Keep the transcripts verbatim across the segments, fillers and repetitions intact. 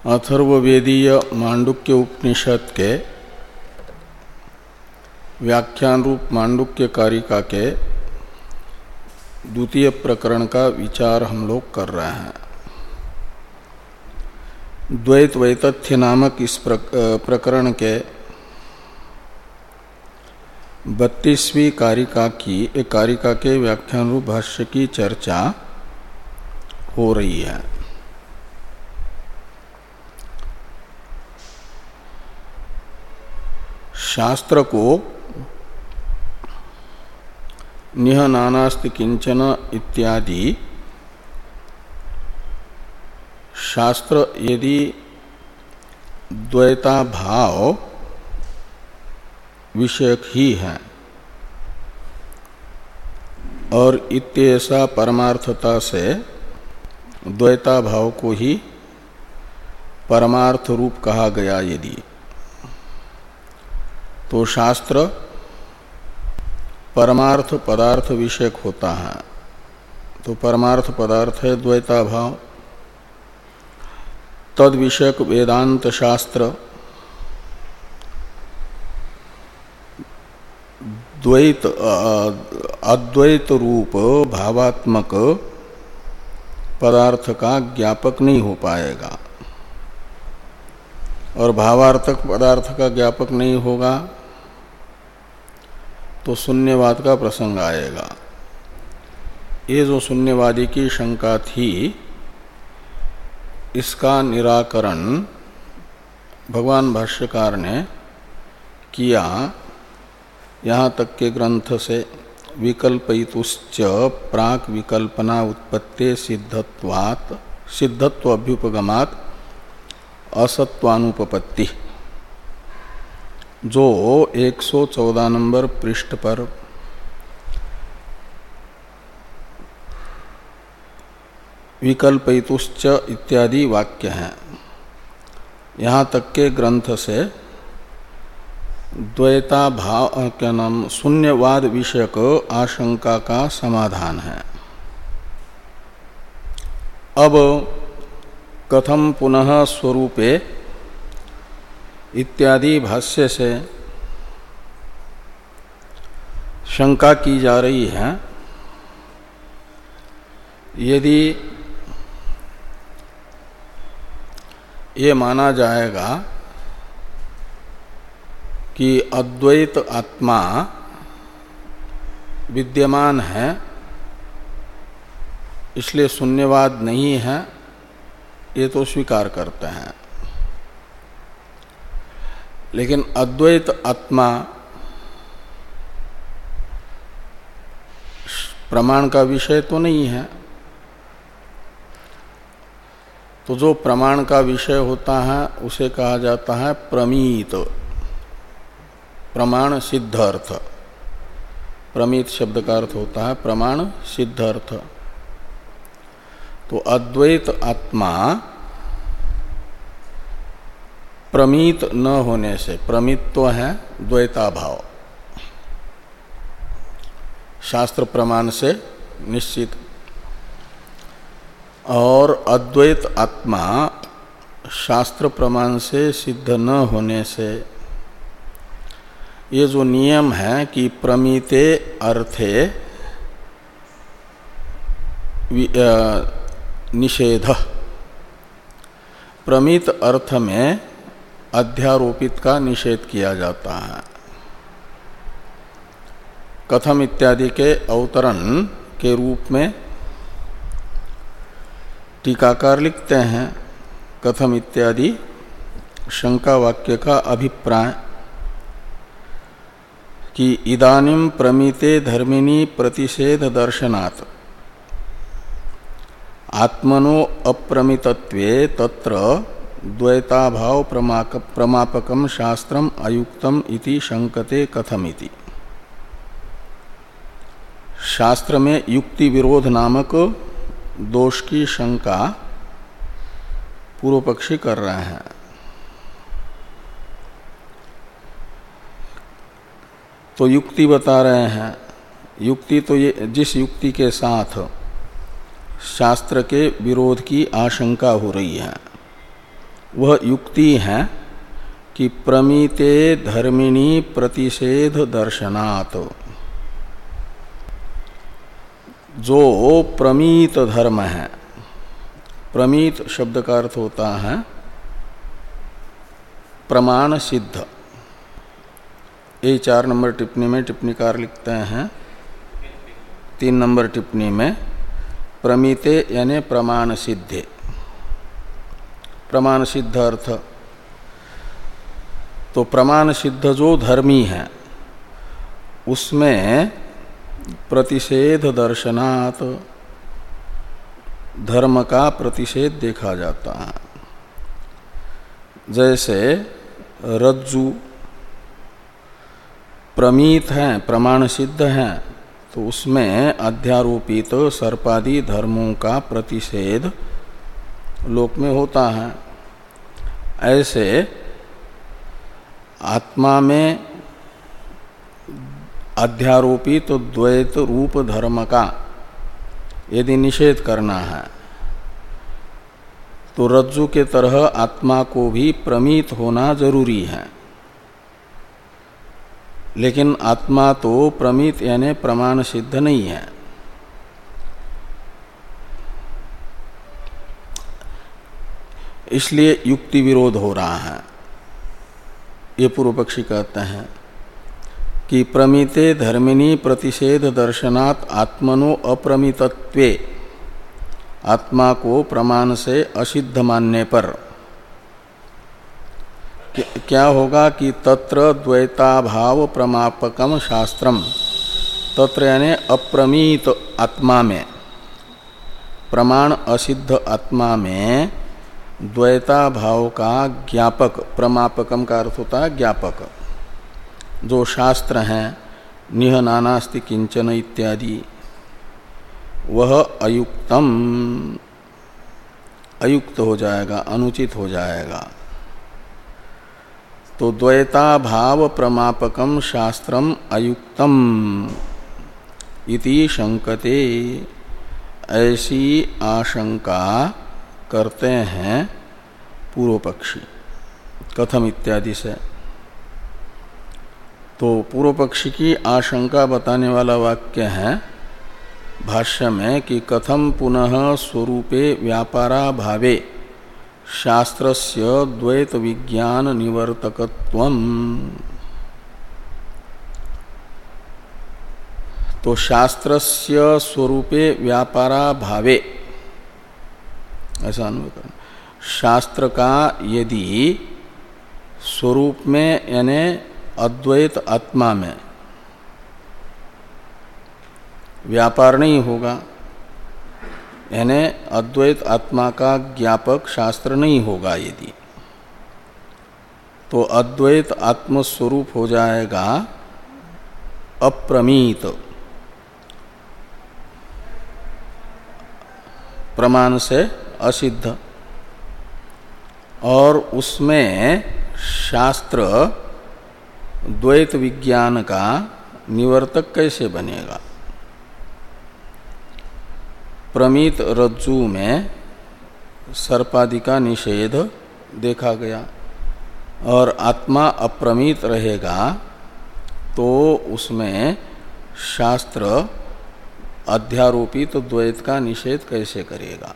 अथर्ववेदीय मांडुक्य उपनिषद के व्याख्यान रूप मांडुक्य कारिका के द्वितीय प्रकरण का विचार हम लोग कर रहे हैं। द्वैत वैतथ्य नामक इस प्रकरण के बत्तीसवीं कारिका की एक कारिका के व्याख्यान रूप भाष्य की चर्चा हो रही है। शास्त्र को निह नानास्ति किंचन इत्यादि शास्त्र यदि द्वैता भाव विषयक ही है और इत्येषा परमार्थता से द्वैता भाव को ही परमार्थ रूप कहा गया यदि, तो शास्त्र परमार्थ पदार्थ विषयक होता है। तो परमार्थ पदार्थ है द्वैता भाव। तद विषयक वेदांत शास्त्र द्वैत अद्वैत रूप भावात्मक पदार्थ का ज्ञापक नहीं हो पाएगा, और भावार्थक पदार्थ का ज्ञापक नहीं होगा तो शून्यवाद का प्रसंग आएगा। ये जो शून्यवादी की शंका थी, इसका निराकरण भगवान भाष्यकार ने किया। यहाँ तक के ग्रंथ से विकल्पयितुश्च प्राक विकल्पना उत्पत्ते सिद्धत्वात् सिद्धत्व अभ्युपगमात् असत्वानुपपत्ति, जो एक सौ चौदह नंबर पृष्ठ पर विकल्पयितुश्च इत्यादि वाक्य हैं, यहाँ तक के ग्रंथ से द्वैता भाव क्या नाम शून्यवाद विषयक आशंका का समाधान है। अब कथम पुनः स्वरूपे इत्यादि भाष्य से शंका की जा रही है। यदि ये माना जाएगा कि अद्वैत आत्मा विद्यमान है, इसलिए शून्यवाद नहीं है, ये तो स्वीकार करते हैं। लेकिन अद्वैत आत्मा प्रमाण का विषय तो नहीं है। तो जो प्रमाण का विषय होता है उसे कहा जाता है प्रमीत, प्रमाण सिद्ध अर्थ। प्रमीत शब्द का अर्थ होता है प्रमाण सिद्ध अर्थ। तो अद्वैत आत्मा प्रमीत न होने से, प्रमीत तो है द्वैता भाव, शास्त्र प्रमाण से निश्चित, और अद्वैत आत्मा शास्त्र प्रमाण से सिद्ध न होने से, ये जो नियम है कि प्रमीते अर्थे निषेध, प्रमीत अर्थ में अध्यारोपित का निषेध किया जाता है। कथम इत्यादि के अवतरण के रूप में टीकाकार लिखते हैं, कथम इत्यादि शंका वाक्य का अभिप्राय कि इदानीं प्रमीते धर्मिणी प्रतिषेध दर्शनात् आत्मनो अप्रमितत्वे तत्र द्वैताभाव प्रमापकम शास्त्रम अयुक्तम इति शंकते कथमिति। शास्त्र में युक्ति विरोध नामक दोष की शंका पूर्व पक्षी कर रहे हैं। तो युक्ति बता रहे हैं। युक्ति तो ये जिस युक्ति के साथ शास्त्र के विरोध की आशंका हो रही है वह युक्ति है कि प्रमीते धर्मिणी प्रतिषेध दर्शनात्, जो प्रमीत धर्म है, प्रमीत शब्द का अर्थ होता है प्रमाण सिद्ध। ये चार नंबर टिप्पणी में टिप्पणीकार लिखते हैं, तीन नंबर टिप्पणी में प्रमीते यानी प्रमाण सिद्धे। प्रमाण सिद्ध अर्थ तो प्रमाण सिद्ध जो धर्मी है उसमें प्रतिषेध दर्शनात् धर्म का प्रतिषेध देखा जाता है। जैसे रज्जु प्रमीत हैं, प्रमाण सिद्ध हैं, तो उसमें अध्यारोपित तो सर्पादि धर्मों का प्रतिषेध लोक में होता है। ऐसे आत्मा में अध्यारोपित तो द्वैत रूप धर्म का यदि निषेध करना है तो रज्जु के तरह आत्मा को भी प्रमीत होना जरूरी है। लेकिन आत्मा तो प्रमीत यानी प्रमाण सिद्ध नहीं है। इसलिए युक्ति विरोध हो रहा है। ये पूर्व पक्षी कहते हैं कि प्रमीते धर्मिणी प्रतिषेध दर्शनात् आत्मनो अप्रमितत्वे, आत्मा को प्रमाण से असिद्ध मानने पर क्या होगा कि तत्र द्वैताभाव प्रमापकम शास्त्रम, तत्र यानी अप्रमीत आत्मा में, प्रमाण असिद्ध आत्मा में द्वैताभाव का ज्ञापक, प्रमापकम का अर्थ होता है ज्ञापक, जो शास्त्र हैं निह नानास्ति किंचन इत्यादि, वह अयुक्तम, अयुक्त हो जाएगा, अनुचित हो जाएगा। तो द्वैताभाव प्रमापकम शास्त्रम अयुक्तम इति शंकते, ऐसी आशंका करते हैं पूर्व पक्षी कथम इत्यादि से। तो पूर्व पक्षी की आशंका बताने वाला वाक्य है भाष्य में कि कथम पुनः स्वरूपे व्यापारा भावे शास्त्रस्य द्वैत विज्ञान निवर्तकत्वम। तो शास्त्रस्य स्वरूपे व्यापारा भावे, ऐसा अन्वय करना। शास्त्र का यदि स्वरूप में यानी अद्वैत आत्मा में व्यापार नहीं होगा, यानी अद्वैत आत्मा का ज्ञापक शास्त्र नहीं होगा, यदि तो अद्वैत आत्मस्वरूप हो जाएगा अप्रमीत, प्रमाण से असिद्ध, और उसमें शास्त्र द्वैत विज्ञान का निवर्तक कैसे बनेगा। प्रमीत रज्जु में सर्पादि का निषेध देखा गया और आत्मा अप्रमीत रहेगा तो उसमें शास्त्र अध्यारोपित द्वैत का निषेध कैसे करेगा,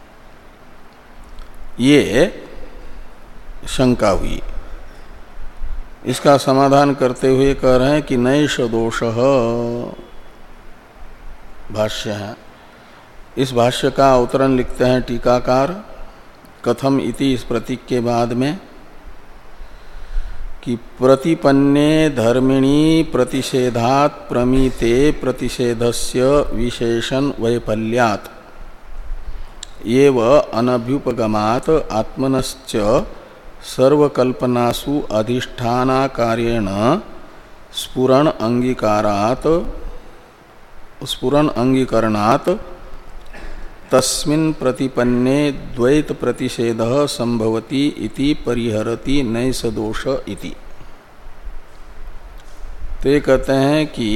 ये शंका हुई। इसका समाधान करते हुए कह रहे हैं कि नैष दोषः भाष्य है। इस भाष्य का अवतरण लिखते हैं टीकाकार कथम इति, इस प्रतीक के बाद में कि प्रतिपन्ने धर्मिणी प्रतिषेधात् प्रमीते प्रतिषेधस्य विशेषण वैफल्यात् एव अनभ्युपगमात् आत्मनश्च सर्वकल्पनासु अधिष्ठानाकार्येण स्फुरण अंगीकारात् स्फुरण अंगीकरणात् तस्मिन् प्रतिपन्ने द्वैत प्रतिषेधः संभवति इति परिहरति नैष दोष इति। तो ये कहते हैं कि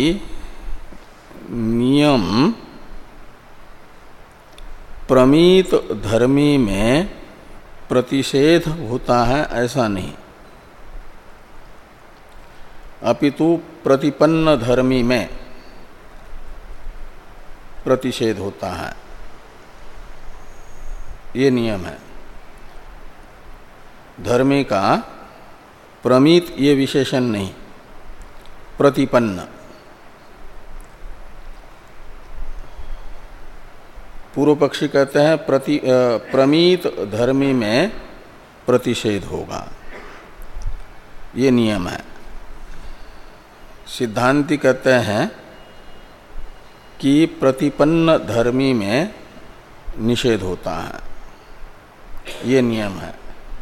नियम प्रमीत धर्मी में प्रतिषेध होता है ऐसा नहीं, अपितु प्रतिपन्न धर्मी में प्रतिषेध होता है, ये नियम है। धर्मी का प्रमीत ये विशेषण नहीं, प्रतिपन्न। पूर्व पक्षी कहते हैं प्रति प्रमीत धर्मी में प्रतिषेध होगा, ये नियम है। सिद्धांती कहते हैं कि प्रतिपन्न धर्मी में निषेध होता है, ये नियम है।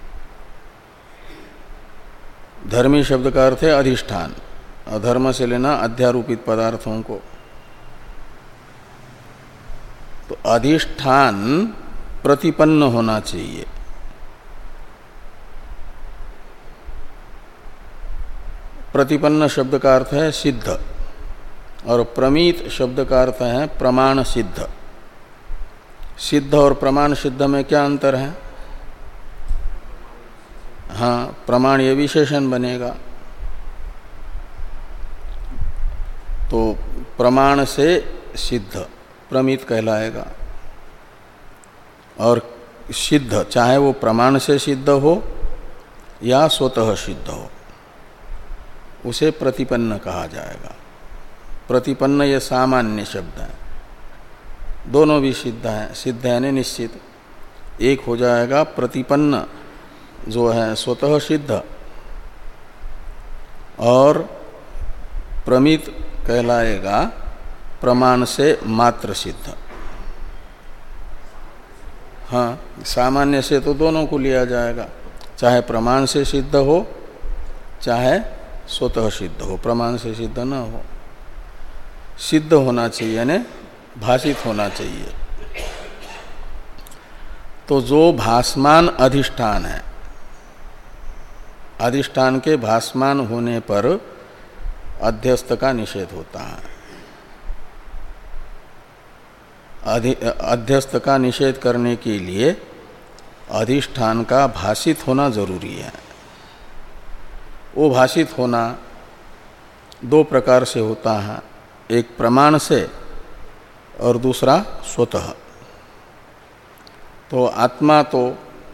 धर्मी शब्द का अर्थ है अधिष्ठान, अधर्म से लेना अध्यारोपित पदार्थों को। तो अधिष्ठान प्रतिपन्न होना चाहिए। प्रतिपन्न शब्द का अर्थ है सिद्ध, और प्रमीत शब्द का अर्थ है प्रमाण सिद्ध। सिद्ध और प्रमाण सिद्ध में क्या अंतर है? हाँ, प्रमाण ये विशेषण बनेगा, तो प्रमाण से सिद्ध प्रमीत कहलाएगा। और सिद्ध चाहे वो प्रमाण से सिद्ध हो या स्वतः सिद्ध हो, उसे प्रतिपन्न कहा जाएगा। प्रतिपन्न ये सामान्य शब्द है, दोनों भी सिद्ध हैं, सिद्ध यानी निश्चित। एक हो जाएगा प्रतिपन्न जो है स्वतः सिद्ध, और प्रमित कहलाएगा प्रमाण से मात्र सिद्ध। हाँ, सामान्य से तो दोनों को लिया जाएगा, चाहे प्रमाण से सिद्ध हो चाहे स्वतः सिद्ध हो, प्रमाण से सिद्ध न हो। सिद्ध होना चाहिए यानी भाषित होना चाहिए। तो जो भासमान अधिष्ठान है, अधिष्ठान के भासमान होने पर अध्यस्त का निषेध होता है। अध्यस्त का निषेध करने के लिए अधिष्ठान का भाषित होना जरूरी है। वो भाषित होना दो प्रकार से होता है, एक प्रमाण से और दूसरा स्वतः। तो आत्मा तो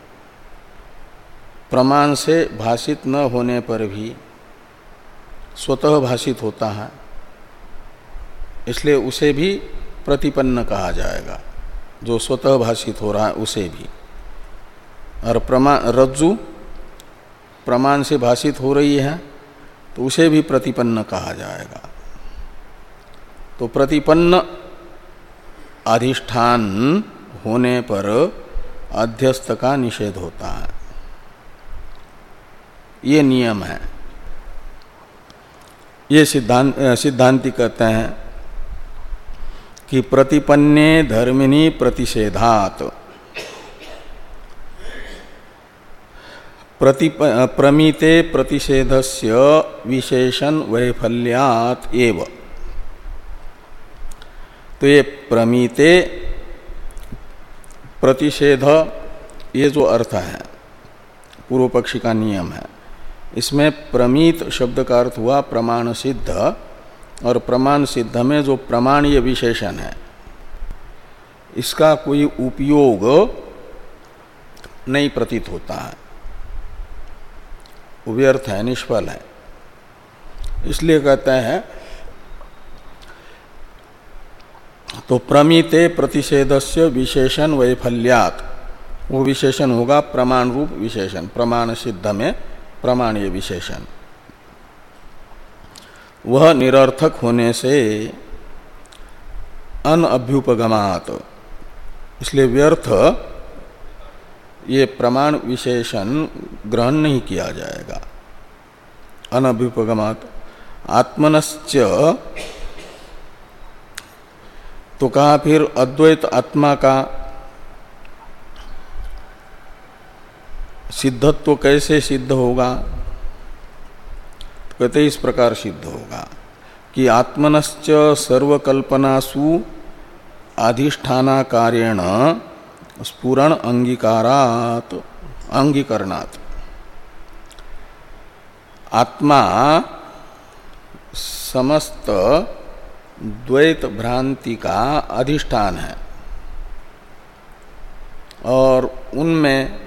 प्रमाण से भाषित न होने पर भी स्वतः भाषित होता है, इसलिए उसे भी प्रतिपन्न कहा जाएगा, जो स्वतः भाषित हो रहा है उसे भी। और प्रमाण रज्जु प्रमाण से भाषित हो रही है तो उसे भी प्रतिपन्न कहा जाएगा। तो प्रतिपन्न अधिष्ठान होने पर अध्यस्त का निषेध होता है, ये नियम है। ये सिद्धांत सिद्धांति कहते हैं कि प्रतिपन्ने धर्मिणी प्रतिषेधात् प्रतिप प्रमीते प्रतिषेधस्य विशेषण वैफल्यात् एव। तो ये प्रमीते प्रतिषेध ये जो अर्थ है पूर्व पक्षी का नियम है, इसमें प्रमीत शब्द का अर्थ हुआ प्रमाण सिद्ध, और प्रमाण सिद्ध में जो प्रमाणीय विशेषण है इसका कोई उपयोग नहीं प्रतीत होता है, व्यर्थ है, निष्फल है। इसलिए कहते हैं तो प्रमीते प्रतिषेधस्य विशेषण वैफल्यात्, वो विशेषण होगा प्रमाण रूप विशेषण, प्रमाण सिद्ध में प्रमाणीय विशेषण। वह निरर्थक होने से अनअभ्युपगमात्, इसलिए व्यर्थ ये प्रमाण विशेषण ग्रहण नहीं किया जाएगा। अनअभ्युपगमात् आत्मनश्च, तो कहा फिर अद्वैत आत्मा का सिद्धत्व कैसे सिद्ध होगा? तो कहते इस प्रकार सिद्ध होगा कि आत्मनश्च सर्वकल्पनासु अधिष्ठानाकारेण स्फुरण अंगीकारात्, अंगीकरणात्। आत्मा समस्त द्वैत भ्रांति का अधिष्ठान है और उनमें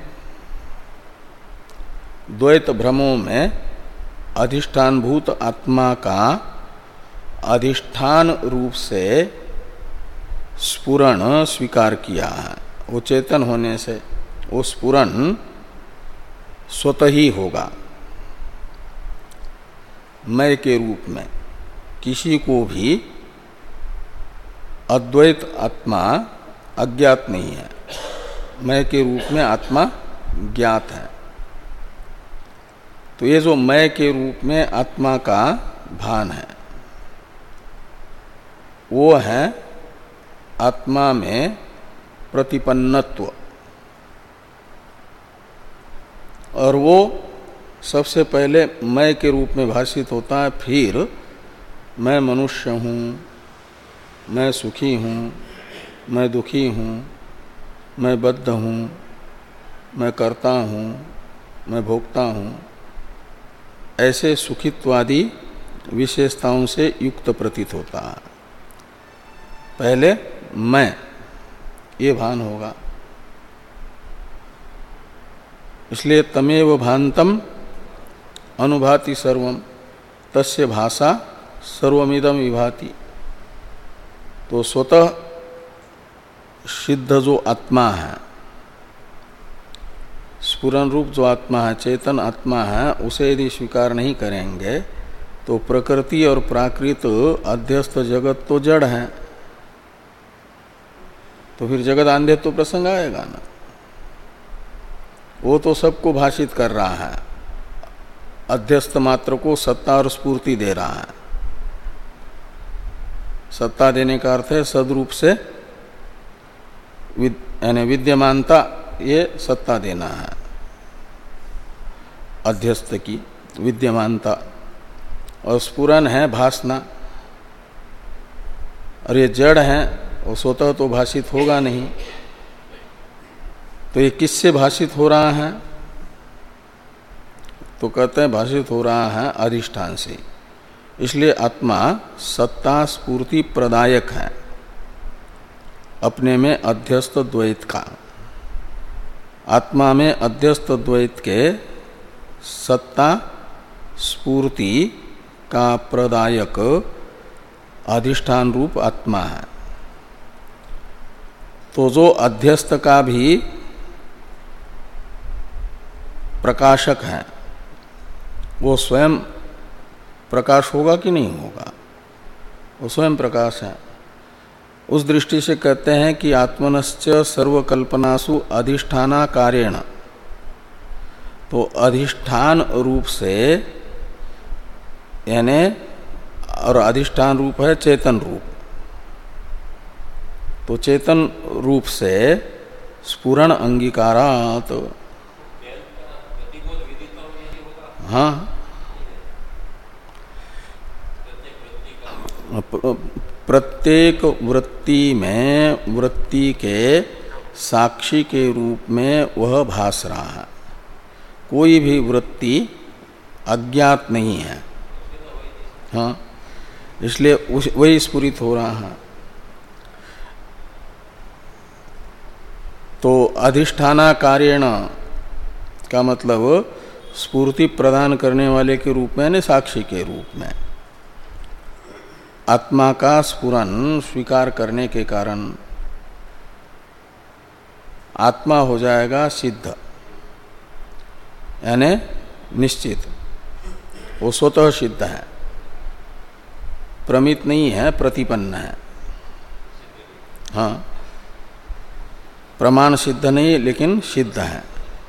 द्वैत भ्रमों में अधिष्ठानभूत आत्मा का अधिष्ठान रूप से स्फुरण स्वीकार किया है। वो चेतन होने से वो स्फुरण स्वतः ही होगा मैं के रूप में। किसी को भी अद्वैत आत्मा अज्ञात नहीं है, मैं के रूप में आत्मा ज्ञात है। तो ये जो मैं के रूप में आत्मा का भान है वो है आत्मा में प्रतिपन्नत्व। और वो सबसे पहले मैं के रूप में भाषित होता है, फिर मैं मनुष्य हूँ, मैं सुखी हूँ, मैं दुखी हूँ, मैं बद्ध हूँ, मैं करता हूँ, मैं भोगता हूँ, ऐसे सुखित्वादि विशेषताओं से युक्त प्रतीत होता है। पहले मैं ये भान होगा। इसलिए तमेव भांतम अनुभाति सर्वम तस्य भाषा सर्वमिदम विभाति। तो स्वतः सिद्ध जो आत्मा है, स्फुरन रूप जो आत्मा है, चेतन आत्मा है, उसे यदि स्वीकार नहीं करेंगे तो प्रकृति और प्राकृत अध्यस्त जगत तो जड़ है, तो फिर जगत आंधे तो प्रसंग आएगा ना। वो तो सबको भाषित कर रहा है, अध्यस्त मात्र को सत्ता और स्फूर्ति दे रहा है। सत्ता देने का अर्थ है सदरूप से विद, यानी विद्यमानता, ये सत्ता देना है अध्यस्त की विद्यमानता, और स्फुरन है भासना। और ये जड़ है, वो स्वतः तो भाषित होगा नहीं। तो ये किससे भाषित हो रहा है? तो कहते हैं भाषित हो रहा है अधिष्ठान से। इसलिए आत्मा सत्ता स्फूर्ति प्रदायक है अपने में अध्यस्त द्वैत का। आत्मा में अध्यस्त द्वैत के सत्ता स्फूर्ति का प्रदायक अधिष्ठान रूप आत्मा है। तो जो अध्यस्त का भी प्रकाशक है वो स्वयं प्रकाश होगा कि नहीं होगा? वो स्वयं प्रकाश है। उस दृष्टि से कहते हैं कि आत्मनश्च सर्वकल्पनासु अधिष्ठाना कार्येण। तो अधिष्ठान रूप से, यानी और अधिष्ठान रूप है चेतन रूप, तो चेतन रूप से स्फुरण अंगीकारात्। हाँ, प्रत्येक वृत्ति में वृत्ति के साक्षी के रूप में वह भास रहा है। कोई भी वृत्ति अज्ञात नहीं है। हाँ, इसलिए वही स्फुरित हो रहा है। तो अधिष्ठाना कार्येण का मतलब स्फूर्ति प्रदान करने वाले के रूप में, यानी साक्षी के रूप में आत्मा का स्फुरन स्वीकार करने के कारण आत्मा हो जाएगा सिद्ध, यानी निश्चित। वो स्वतः सिद्ध है, प्रमित नहीं है, प्रतिपन्न है। हाँ, प्रमाण सिद्ध नहीं लेकिन सिद्ध है।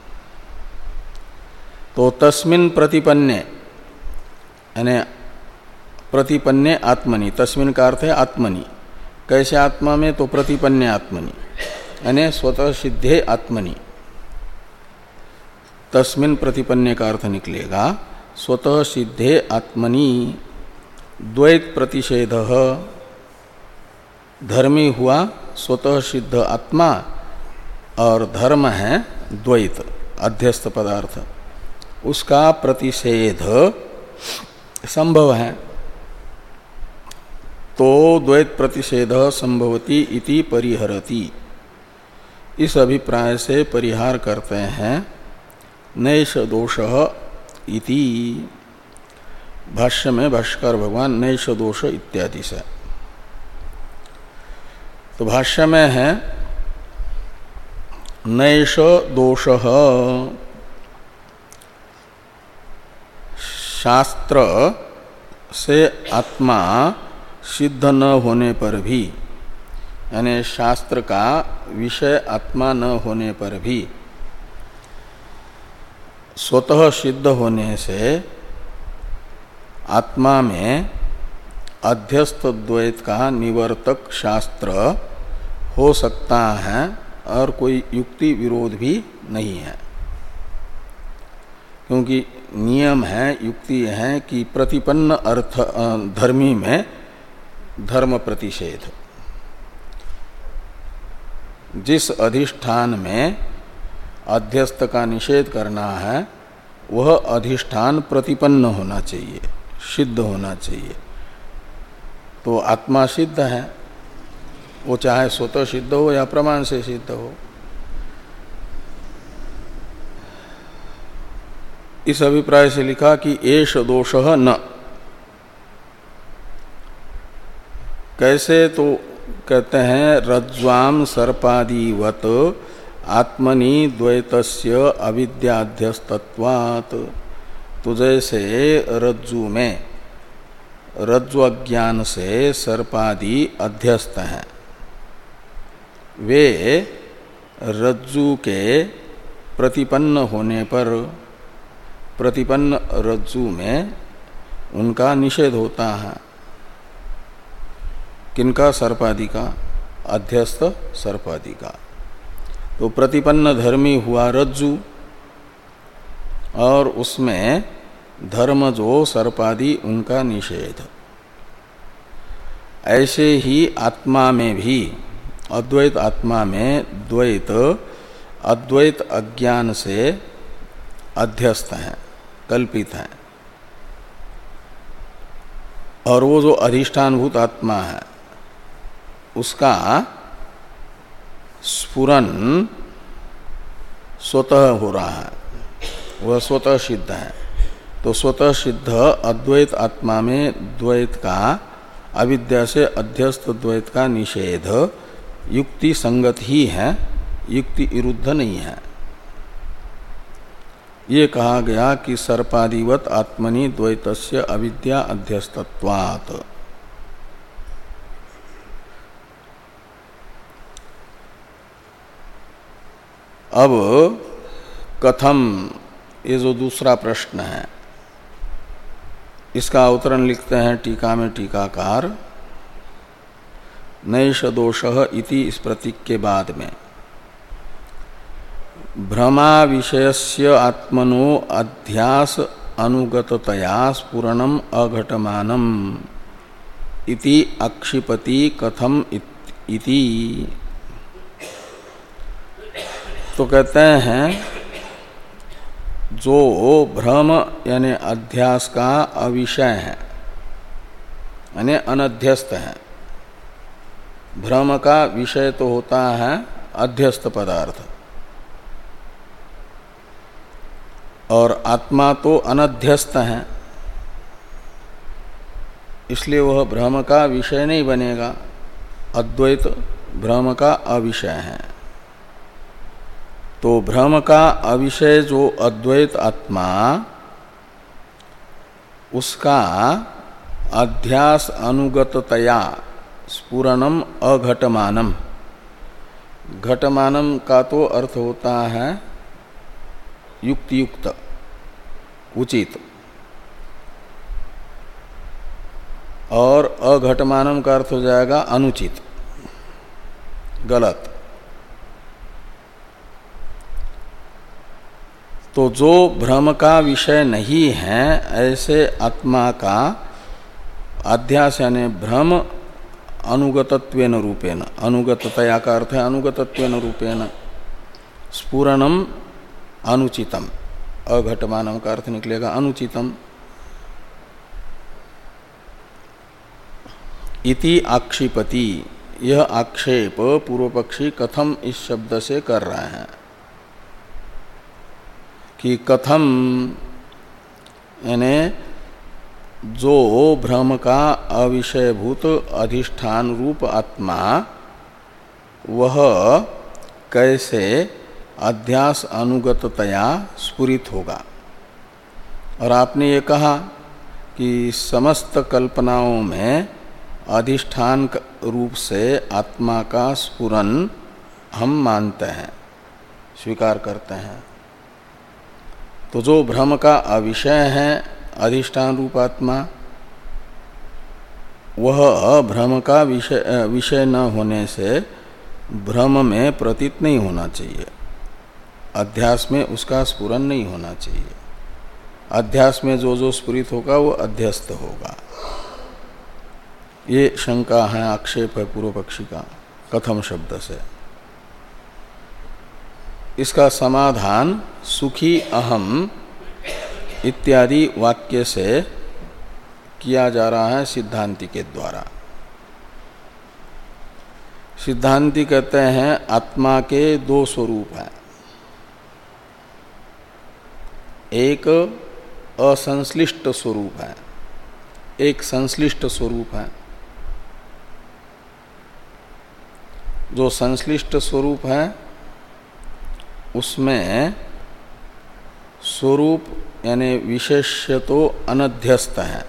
तो तस्मिन् प्रतिपन्ने, यानी प्रतिपन्ने आत्मनि, तस्मिन् का अर्थ है आत्मनि। कैसे आत्मा में? तो प्रतिपन्ने आत्मनि, यानी स्वतः सिद्धे आत्मनि। तस्मिन् प्रतिपन्ने का अर्थ निकलेगा स्वतः सिद्धे आत्मनि द्वैत प्रतिषेधः। धर्मी हुआ स्वतः सिद्ध आत्मा और धर्म है द्वैत अध्यस्त पदार्थ, उसका प्रतिषेध संभव है। तो द्वैत प्रतिषेध संभवती इति परिहरति, इस अभिप्राय से परिहार करते हैं नैष दोषः इति। भाष्य में भाष्यकार भगवान नैष दोष इत्यादि से। तो भाष्य में है नैष दोषः, शास्त्र से आत्मा सिद्ध न होने पर भी, यानी शास्त्र का विषय आत्मा न होने पर भी स्वतः सिद्ध होने से आत्मा में अध्यस्त द्वैत का निवर्तक शास्त्र हो सकता है और कोई युक्ति विरोध भी नहीं है। क्योंकि नियम है, युक्ति है कि प्रतिपन्न अर्थ धर्मी में धर्म प्रतिषेध। जिस अधिष्ठान में अध्यस्त का निषेध करना है वह अधिष्ठान प्रतिपन्न होना चाहिए, सिद्ध होना चाहिए। तो आत्मा सिद्ध है, वो चाहे स्वतः सिद्ध हो या प्रमाण से सिद्ध हो। इस अभिप्राय से लिखा कि एष दोषः न। कैसे? तो कहते हैं रज्ज्वाम सर्पादिवत आत्मनि द्वैतस्य अविद्याध्यस्तत्वात्। तो जैसे रज्जु में रज्जु अज्ञान से सर्पादि अध्यस्त हैं, वे रज्जु के प्रतिपन्न होने पर प्रतिपन्न रज्जु में उनका निषेध होता है। किनका? सर्पादि का, अध्यस्त सर्पादि का। तो प्रतिपन्न धर्मी हुआ रज्जु, और उसमें धर्म जो सर्पादि उनका निषेध। ऐसे ही आत्मा में भी, अद्वैत आत्मा में द्वैत अद्वैत अज्ञान से अध्यस्त हैं, कल्पित हैं। और वो जो अधिष्ठानभूत आत्मा है उसका स्फुरन स्वतः हो रहा है, वह स्वतः सिद्ध है। तो स्वतः सिद्ध अद्वैत आत्मा में द्वैत का, अविद्या से अध्यस्त द्वैत का निषेध युक्ति संगत ही है, युक्ति विरुद्ध नहीं है। ये कहा गया कि सर्पादिवत आत्मनि द्वैतस्य अविद्या अध्यस्तत्वात्। अब कथम, ये जो दूसरा प्रश्न है इसका अवतरण लिखते हैं टीका में टीकाकार। नैष दोषः इति इस प्रतीक के बाद में भ्रमा विषयस्य आत्मनो अध्यास अनुगततया स्फुरणम अघटमानम इति अक्षिपति कथम इति। तो कहते हैं जो भ्रम यानी अध्यास का अविषय है, यानी अनध्यस्त है। भ्रम का विषय तो होता है अध्यस्त पदार्थ, और आत्मा तो अनध्यस्त है, इसलिए वह भ्रम का विषय नहीं बनेगा। अद्वैत भ्रम का अविषय है। तो भ्रम का अविषय जो अद्वैत आत्मा, उसका अध्यास अनुगततया स्फुरणम अघटमानम। घटमानम का तो अर्थ होता है युक्तियुक्त, उचित, और अघटमानम का अर्थ हो जाएगा अनुचित, गलत। तो जो भ्रम का विषय नहीं है ऐसे आत्मा का अध्यास यानी भ्रम अनुगतत्वेन रूपेण, अनुगततया का अर्थ है अनुगतत्वेन रूपेण, स्फुरणम अनुचितम, अघटमानम का अर्थ निकलेगा अनुचितम। इति आक्षिपति, यह आक्षेप पूर्व पक्षी कथम इस शब्द से कर रहे हैं कि कथम यानी जो भ्रम का अविषयभूत अधिष्ठान रूप आत्मा वह कैसे अध्यास अनुगततया स्फुरित होगा। और आपने ये कहा कि समस्त कल्पनाओं में अधिष्ठान रूप से आत्मा का स्फुरन हम मानते हैं, स्वीकार करते हैं। तो जो भ्रम का अविषय है अधिष्ठान रूप आत्मा, वह भ्रम का विषय विषय न होने से भ्रम में प्रतीत नहीं होना चाहिए, अध्यास में उसका स्फुरन नहीं होना चाहिए। अध्यास में जो जो स्फुरित होगा वो अध्यस्त होगा। ये शंका है, आक्षेप है पूर्व पक्षी का कथम शब्द से। इसका समाधान सुखी अहम इत्यादि वाक्य से किया जा रहा है सिद्धांति के द्वारा। सिद्धांति कहते हैं आत्मा के दो स्वरूप हैं, एक असंश्लिष्ट स्वरूप है, एक संश्लिष्ट स्वरूप है। जो संश्लिष्ट स्वरूप है उसमें स्वरूप यानी विशेष्य तो अनध्यस्त है,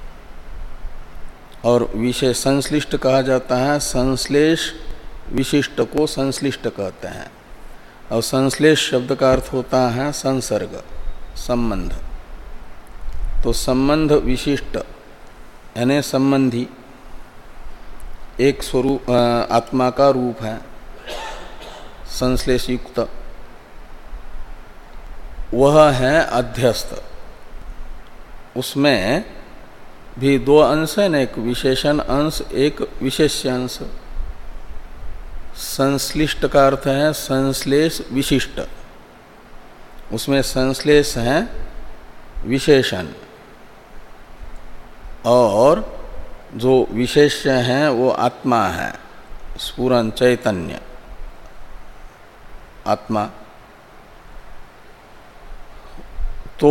और विशेष संश्लिष्ट कहा जाता है, संश्लेष विशिष्ट को संश्लिष्ट कहते हैं। और संश्लेष शब्द का अर्थ होता है संसर्ग, संबंध। तो संबंध विशिष्ट यानी संबंधी एक स्वरूप आत्मा का रूप है संश्लेष युक्त, वह है अध्यस्त। उसमें भी दो अंश हैं, एक विशेषण अंश एक विशेष्य अंश। संश्लिष्ट का अर्थ है संश्लेष विशिष्ट, उसमें संश्लेष है विशेषण, और जो विशेष्य है वो आत्मा है, स्फुरन चैतन्य आत्मा। तो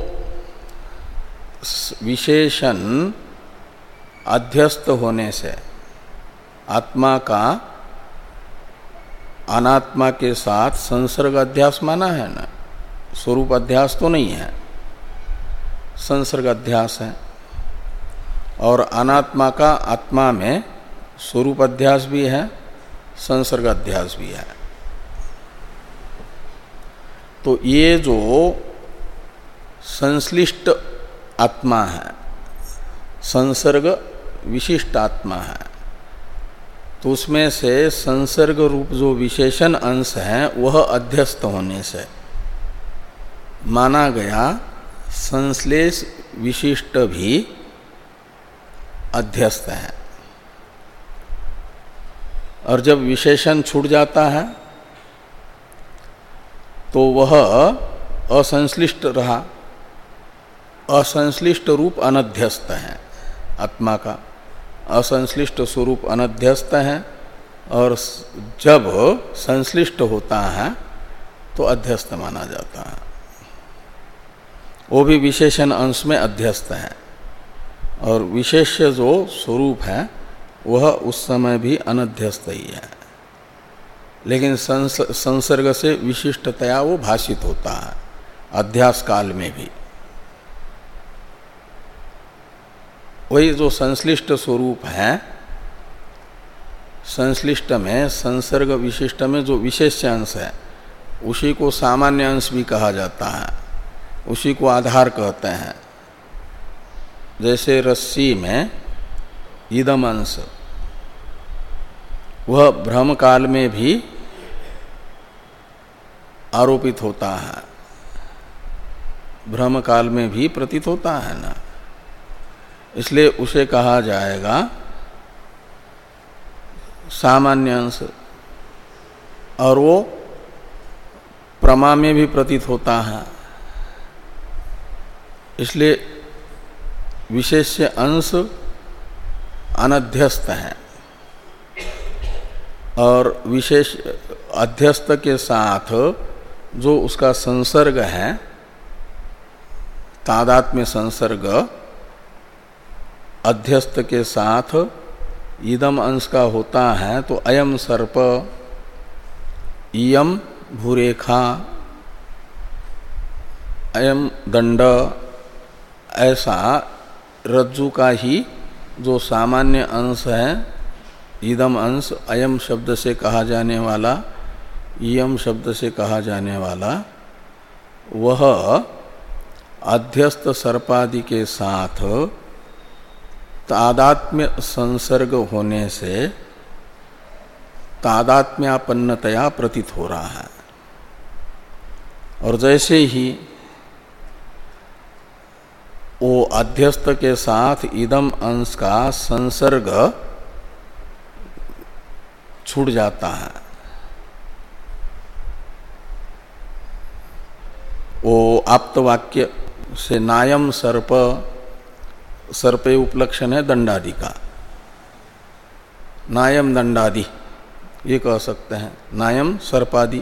विशेषण अध्यस्त होने से आत्मा का अनात्मा के साथ संसर्ग अध्यास माना है ना, स्वरूप अध्यास तो नहीं है, संसर्ग अध्यास है। और अनात्मा का आत्मा में स्वरूप अध्यास भी है, संसर्ग अध्यास भी है। तो ये जो संश्लिष्ट आत्मा है, संसर्ग विशिष्ट आत्मा है, तो उसमें से संसर्ग रूप जो विशेषण अंश है वह अध्यस्त होने से माना गया संश्लेष विशिष्ट भी अध्यस्त है। और जब विशेषण छूट जाता है तो वह असंश्लिष्ट रहा, असंश्लिष्ट रूप अनध्यस्त है आत्मा का, असंश्लिष्ट स्वरूप अनध्यस्त है। और जब संश्लिष्ट होता है तो अध्यस्त माना जाता है, वो भी विशेषण अंश में अध्यस्त है। और विशेष्य जो स्वरूप है वह उस समय भी अनध्यस्त ही है, लेकिन संसर्ग से विशिष्टतया वो भाषित होता है अध्यास काल में भी। वही जो संश्लिष्ट स्वरूप है, संश्लिष्ट में संसर्ग विशिष्ट में जो विशेष्य अंश है उसी को सामान्य अंश भी कहा जाता है, उसी को आधार कहते हैं। जैसे रस्सी में इदम अंश, वह भ्रम काल में भी आरोपित होता है, भ्रम काल में भी प्रतीत होता है ना, इसलिए उसे कहा जाएगा सामान्य अंश। और वो प्रमा में भी प्रतीत होता है। इसलिए विशेष्य अंश अनध्यस्त है और विशेष अध्यस्त के साथ जो उसका संसर्ग है, तादात्म्य संसर्ग अध्यस्त के साथ इदम अंश का होता है, तो अयम सर्प, इयम भूरेखा, अयम दंड, ऐसा रज्जु का ही जो सामान्य अंश है, इदम अंश अयम शब्द से कहा जाने वाला, इयम शब्द से कहा जाने वाला, वह अध्यस्त सर्पादि के साथ तादात्म्य संसर्ग होने से तादात्म्यापन्नतया प्रतीत हो रहा है। और जैसे ही वो अध्यस्त के साथ इदम अंश का संसर्ग छूट जाता है, वो आप्तवाक्य से नायम सर्प, सर्पे उपलक्षण है दंडादि का, नायम दंडादि ये कह सकते हैं, नायम सर्पादि,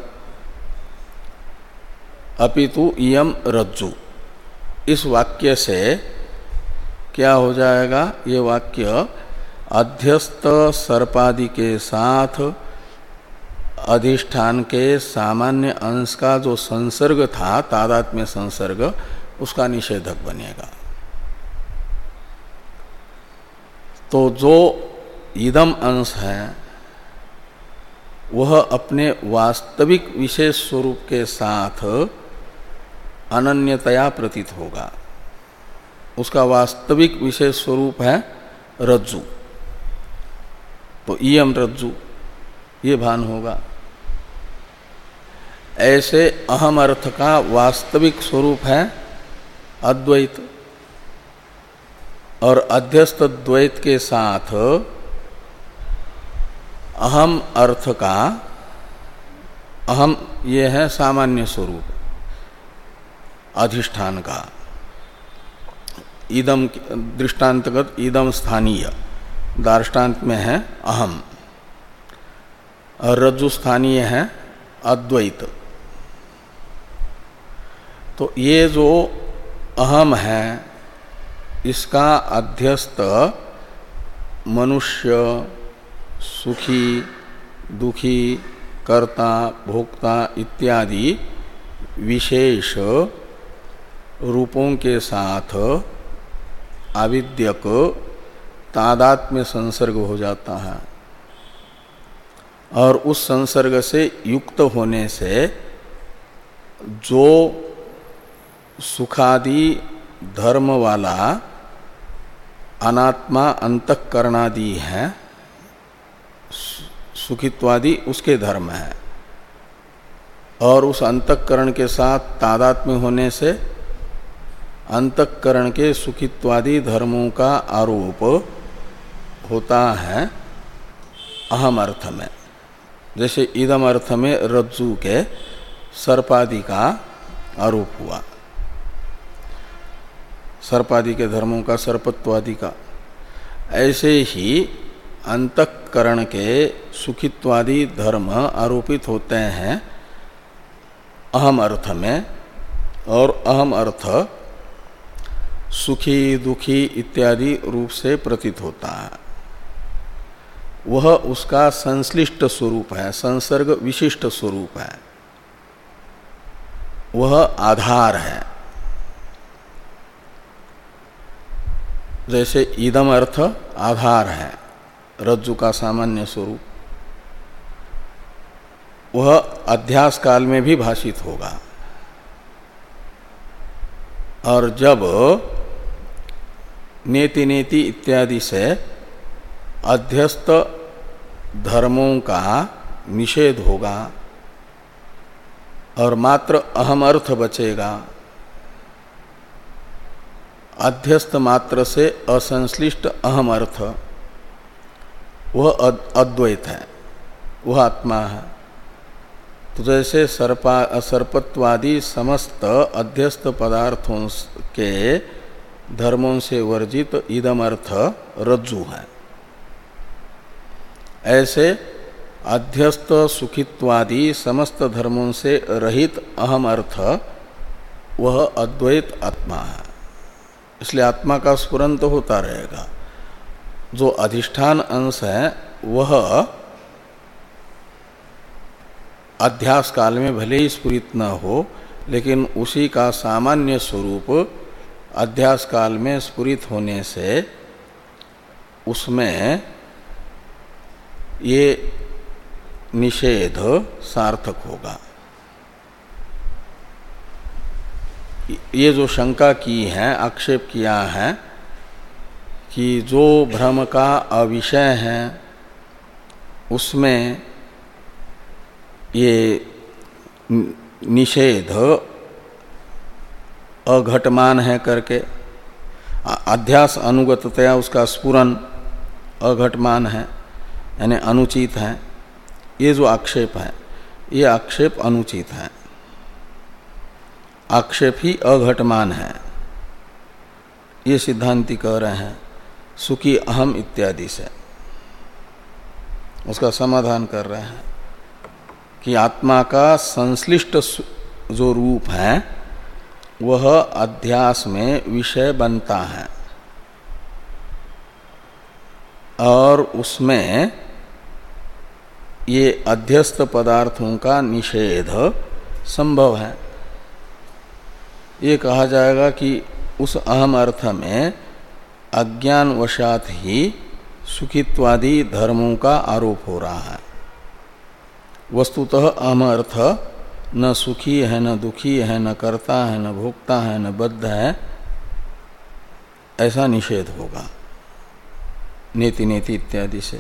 अपितु इयम रज्जु। इस वाक्य से क्या हो जाएगा? ये वाक्य अध्यस्त सर्पादि के साथ अधिष्ठान के सामान्य अंश का जो संसर्ग था, तादात्म्य संसर्ग, उसका निषेधक बनेगा। तो जो इदम अंश है वह अपने वास्तविक विशेष स्वरूप के साथ अनन्यतया प्रतीत होगा। उसका वास्तविक विशेष स्वरूप है रज्जु, तो इयम रज्जु ये भान होगा। ऐसे अहम अर्थ का वास्तविक स्वरूप है अद्वैत, और अध्यस्त द्वैत के साथ अहम अर्थ का, अहम ये है सामान्य स्वरूप अधिष्ठान का, इदम दृष्टांतगत इदम स्थानीय, दार्ष्टान्त में है अहम, और रज्जु स्थानीय है अद्वैत। तो ये जो अहम है, इसका अध्यस्त मनुष्य, सुखी, दुखी, कर्ता, भोक्ता इत्यादि विशेष रूपों के साथ आविद्यक तादात्म्य संसर्ग हो जाता है, और उस संसर्ग से युक्त होने से जो सुखादि धर्म वाला अनात्मा अंतःकरणादि है, सुखित्वादि उसके धर्म है, और उस अंतःकरण के साथ तादात्म्य होने से अंतःकरण के सुखित्वादि धर्मों का आरोप होता है अहम अर्थ में। जैसे इदम अर्थ में रज्जु के सर्पादि का आरोप हुआ, सर्पादि के धर्मों का, सर्पत्वादि का। ऐसे ही अंतःकरण के सुखित्वादि धर्म आरोपित होते हैं अहम अर्थ में, और अहम अर्थ सुखी, दुखी इत्यादि रूप से प्रतीत होता है। वह उसका संश्लिष्ट स्वरूप है, संसर्ग विशिष्ट स्वरूप है, वह आधार है। जैसे इदम अर्थ आधार है, रज्जु का सामान्य स्वरूप, वह अध्यास काल में भी भाषित होगा, और जब नेति नेति इत्यादि से अध्यस्त धर्मों का निषेध होगा और मात्र अहम अर्थ बचेगा, अध्यस्त मात्र से असंश्लिष्ट अहम अर्थ, वह अद्वैत है, वह आत्मा है। तो जैसे सर्पा सर्पत्वादि समस्त अध्यस्त पदार्थों के धर्मों से वर्जित इदम अर्थ रज्जु है, ऐसे अध्यस्त सुखित्वादि समस्त धर्मों से रहित अहम अर्थ वह अद्वैत आत्मा है। इसलिए आत्मा का स्फुरन तो होता रहेगा। जो अधिष्ठान अंश है वह अध्यास काल में भले ही स्फुरित न हो, लेकिन उसी का सामान्य स्वरूप अध्यास काल में स्फुरित होने से उसमें ये निषेध सार्थक होगा। ये जो शंका की है, आक्षेप किया है कि जो भ्रम का अविषय है उसमें ये निषेध अघटमान है करके, अध्यास अनुगततया उसका स्फुरन अघटमान है यानी अनुचित है, ये जो आक्षेप है ये आक्षेप अनुचित है। आक्षेप ही अघटमान है, ये सिद्धांति कह रहे हैं सुखी अहम इत्यादि से। उसका समाधान कर रहे हैं कि आत्मा का संश्लिष्ट जो रूप है वह अध्यास में विषय बनता है और उसमें ये अध्यस्त पदार्थों का निषेध संभव है। ये कहा जाएगा कि उस अहम अर्थ में अज्ञान वशात ही सुखित्वादि धर्मों का आरोप हो रहा है। वस्तुतः अहम अर्थ न सुखी है, न दुखी है, न कर्ता है, न भोक्ता है, न बद्ध है, ऐसा निषेध होगा नेति नेति इत्यादि से।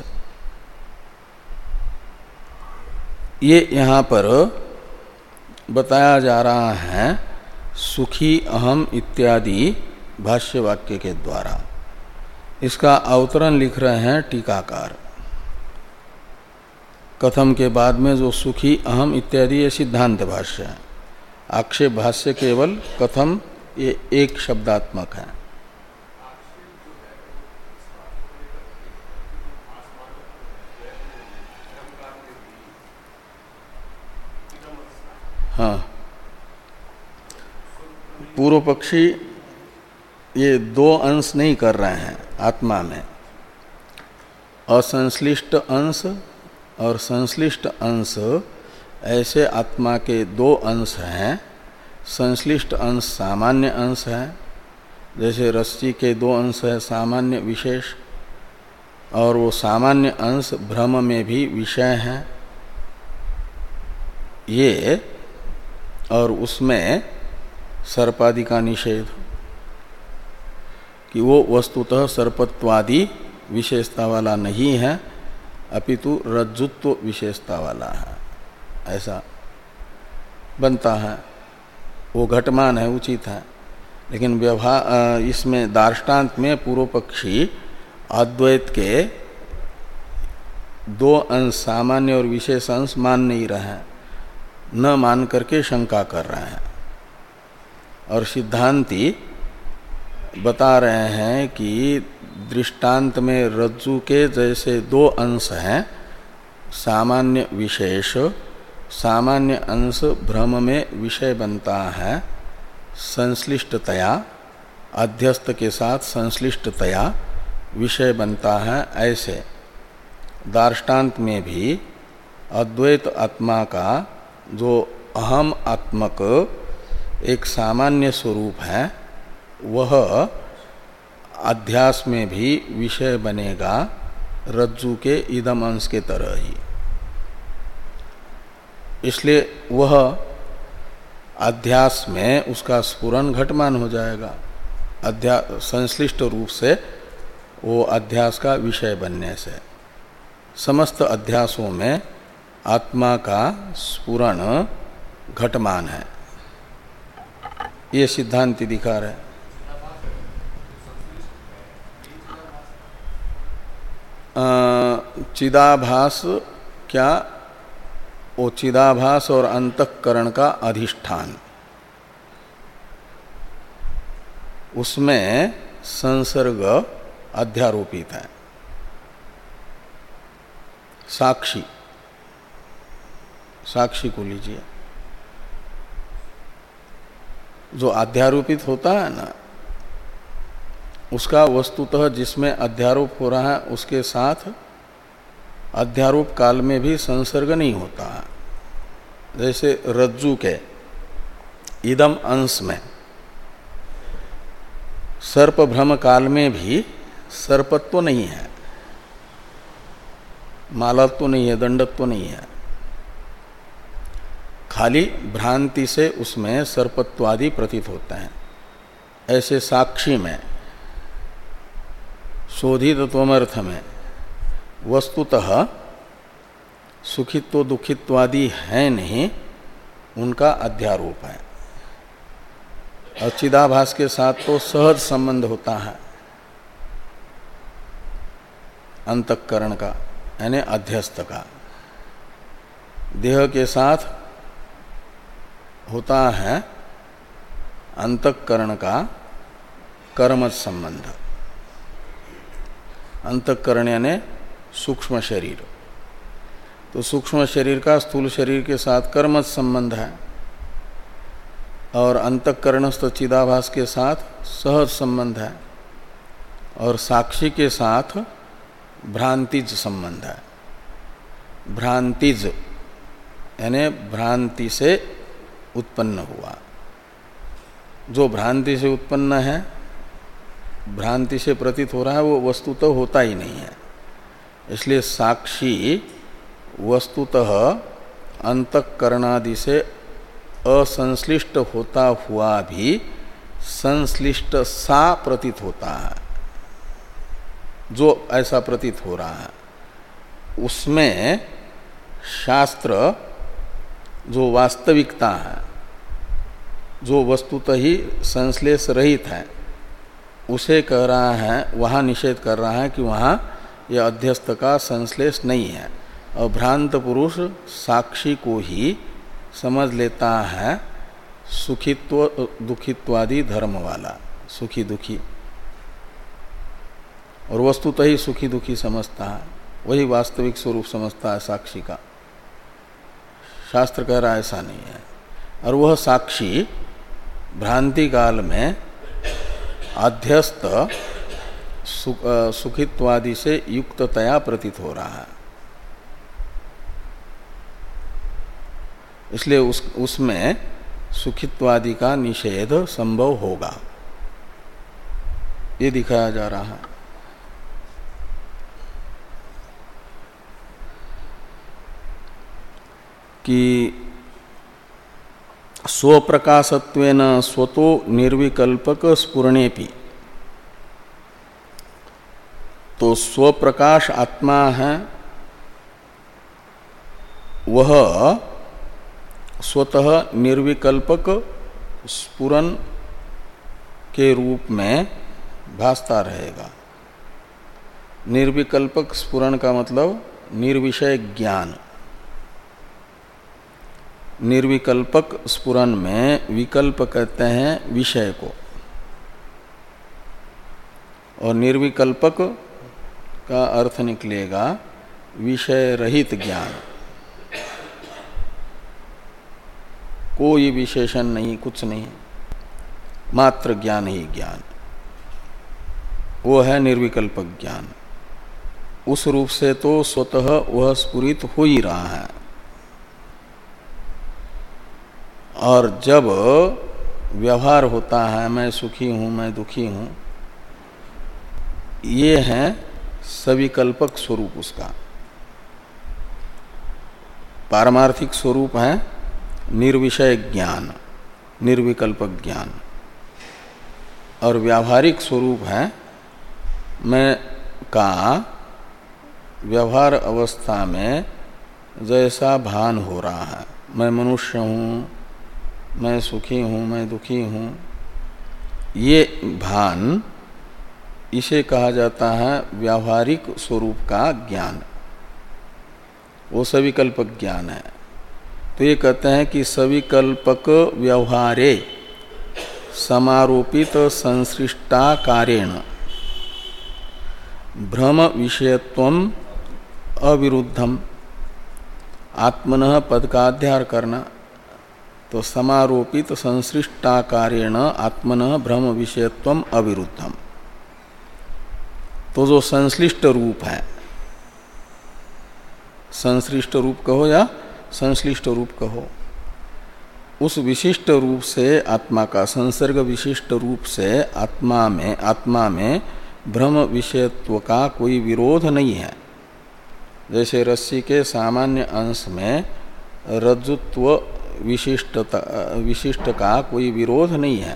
ये यहाँ पर बताया जा रहा है सुखी अहम इत्यादि भाष्य वाक्य के द्वारा। इसका अवतरण लिख रहे हैं टीकाकार। कथम के बाद में जो सुखी अहम इत्यादि ये सिद्धांत भाष्य है, आक्षेप भाष्य केवल कथम ये एक शब्दात्मक है। हाँ, पूर्व पक्षी ये दो अंश नहीं कर रहे हैं आत्मा में, असंश्लिष्ट अंश और संश्लिष्ट अंश, ऐसे आत्मा के दो अंश हैं। संश्लिष्ट अंश सामान्य अंश है, जैसे रस्सी के दो अंश है सामान्य विशेष, और वो सामान्य अंश भ्रम में भी विषय है ये, और उसमें सर्पादि का निषेध कि वो वस्तुतः सर्पत्वादि विशेषता वाला नहीं है अपितु रज्जुत्व विशेषता वाला है, ऐसा बनता है। वो घटमान है, उचित है। लेकिन व्यवहार इसमें दार्ष्टान्त में पूर्व पक्षी अद्वैत के दो अंश सामान्य और विशेष अंश मान नहीं रहे हैं, न मान करके शंका कर रहे हैं। और सिद्धांती बता रहे हैं कि दृष्टांत में रज्जु के जैसे दो अंश हैं सामान्य विशेष, सामान्य अंश भ्रम में विषय बनता है संश्लिष्टतया, अध्यस्त के साथ संश्लिष्टतया विषय बनता है, ऐसे दार्ष्टान्त में भी अद्वैत आत्मा का जो अहम आत्मक एक सामान्य स्वरूप है वह अध्यास में भी विषय बनेगा रज्जु के इदम अंश के तरह ही। इसलिए वह अध्यास में उसका स्फुरन घटमान हो जाएगा, अध्यास संश्लिष्ट रूप से वो अध्यास का विषय बनने से। समस्त अध्यासों में आत्मा का स्फुरन घटमान है, ये सिद्धांति दिखा रहे। चिदाभास क्या वो चिदाभास और अंतःकरण का अधिष्ठान, उसमें संसर्ग अध्यारोपित है। साक्षी, साक्षी को लीजिए, जो अध्यारोपित होता है ना, उसका वस्तुतः जिसमें अध्यारोप हो रहा है उसके साथ अध्यारोप काल में भी संसर्ग नहीं होता है। जैसे रज्जु के इदम अंश में सर्प भ्रम काल में भी सर्पत्व नहीं है, मालत्व नहीं है, दंडत्व नहीं है, खाली भ्रांति से उसमें सर्पत्वादि प्रतीत होते हैं। ऐसे साक्षी में शोधित त्वमर्थ में वस्तुतः सुखित्व दुखित्वादि है नहीं, उनका अध्यारोप है। और चिदाभास के साथ तो सहज संबंध होता है अंतःकरण का, यानी अध्यस्त का। देह के साथ होता है अंतःकरण का कर्मज संबंध। अंतःकरण यानी सूक्ष्म शरीर, तो सूक्ष्म शरीर का स्थूल शरीर के साथ कर्मज संबंध है, और अंतःकरणस्थ चिदाभास के साथ सहज संबंध है, और साक्षी के साथ भ्रांतिज संबंध है। भ्रांतिज यानी भ्रांति से उत्पन्न हुआ। जो भ्रांति से उत्पन्न है, भ्रांति से प्रतीत हो रहा है, वो वस्तुतः तो होता ही नहीं है। इसलिए साक्षी वस्तुतः अंतःकरणादि से असंश्लिष्ट होता हुआ भी संश्लिष्ट सा प्रतीत होता है। जो ऐसा प्रतीत हो रहा है उसमें शास्त्र जो वास्तविकता है, जो वस्तुतः ही संश्लेष रहित है, उसे कह रहा है, वहाँ निषेध कर रहा है कि वहाँ यह अध्यस्त का संश्लेष नहीं है। और भ्रांत पुरुष साक्षी को ही समझ लेता है सुखित्व दुखित्वादि धर्म वाला, सुखी दुखी, और वस्तुतः ही सुखी दुखी समझता है, वही वास्तविक स्वरूप समझता है साक्षी का। शास्त्र कह रहा है ऐसा नहीं है। और वह साक्षी भ्रांति काल में अध्यस्त सुख, सुखित्वादि से युक्ततया प्रतीत हो रहा है। इसलिए उस उसमें सुखित्वादि का निषेध संभव होगा, ये दिखाया जा रहा है। कि स्वप्रकाशत्वेन स्वतो निर्विकल्पक स्फुरणेपि, तो स्वप्रकाश आत्मा है, वह स्वतः निर्विकल्पक स्फुरन के रूप में भासता रहेगा। निर्विकल्पक स्फुरन का मतलब निर्विषय ज्ञान। निर्विकल्पक स्फुरन में विकल्प कहते हैं विषय को, और निर्विकल्पक का अर्थ निकलेगा विषय रहित ज्ञान। कोई विशेषण नहीं, कुछ नहीं, मात्र ज्ञान ही ज्ञान, वो है निर्विकल्पक ज्ञान। उस रूप से तो स्वतः वह स्फुरित हो ही रहा है। और जब व्यवहार होता है मैं सुखी हूं, मैं दुखी हूं, ये है सविकल्पक स्वरूप उसका। पारमार्थिक स्वरूप है निर्विषय ज्ञान, निर्विकल्पक ज्ञान, और व्यावहारिक स्वरूप है मैं का व्यवहार अवस्था में जैसा भान हो रहा है, मैं मनुष्य हूँ, मैं सुखी हूँ, मैं दुखी हूँ, ये भान, इसे कहा जाता है व्यावहारिक स्वरूप का ज्ञान। वो सविकल्पक ज्ञान है। तो ये कहते हैं कि सविकल्पक व्यवहारे समारोपित संसृष्टाकारेण भ्रम विषयत्वम अविरुद्धम। आत्मनः पद का अध्यार करना, तो समारोपित संसृष्टाकारेण आत्मनः भ्रम विषयत्वम अविरुद्धम। तो जो संश्लिष्ट रूप है, संश्लिष्ट रूप कहो या संश्लिष्ट रूप कहो, उस विशिष्ट रूप से आत्मा का, संसर्ग विशिष्ट रूप से आत्मा में आत्मा में भ्रम विषयत्व का कोई विरोध नहीं है। जैसे रस्सी के सामान्य अंश में रज्जुत्व विशिष्टता विशिष्ट का कोई विरोध नहीं है,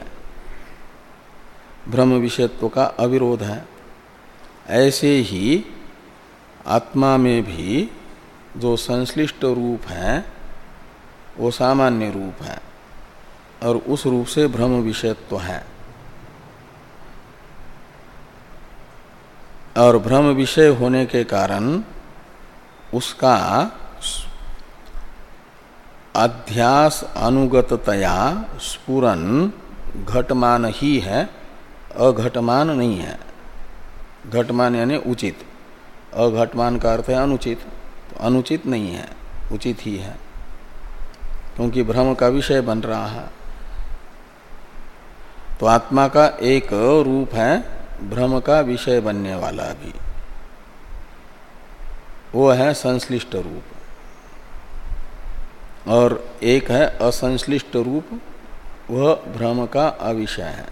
भ्रम विषयत्व का अविरोध है। ऐसे ही आत्मा में भी जो संश्लिष्ट रूप है वो सामान्य रूप है और उस रूप से भ्रम विषयत्व है। और भ्रम विषय होने के कारण उसका अध्यास अनुगततया स्फुरन घटमान ही है, अघटमान नहीं है। घटमान यानी उचित, अघटमान का अर्थ है अनुचित, तो अनुचित नहीं है, उचित ही है, क्योंकि भ्रम का विषय बन रहा है। तो आत्मा का एक रूप है भ्रम का विषय बनने वाला भी, वो है संश्लिष्ट रूप, और एक है असंश्लिष्ट रूप, वह भ्रम का अविषय है,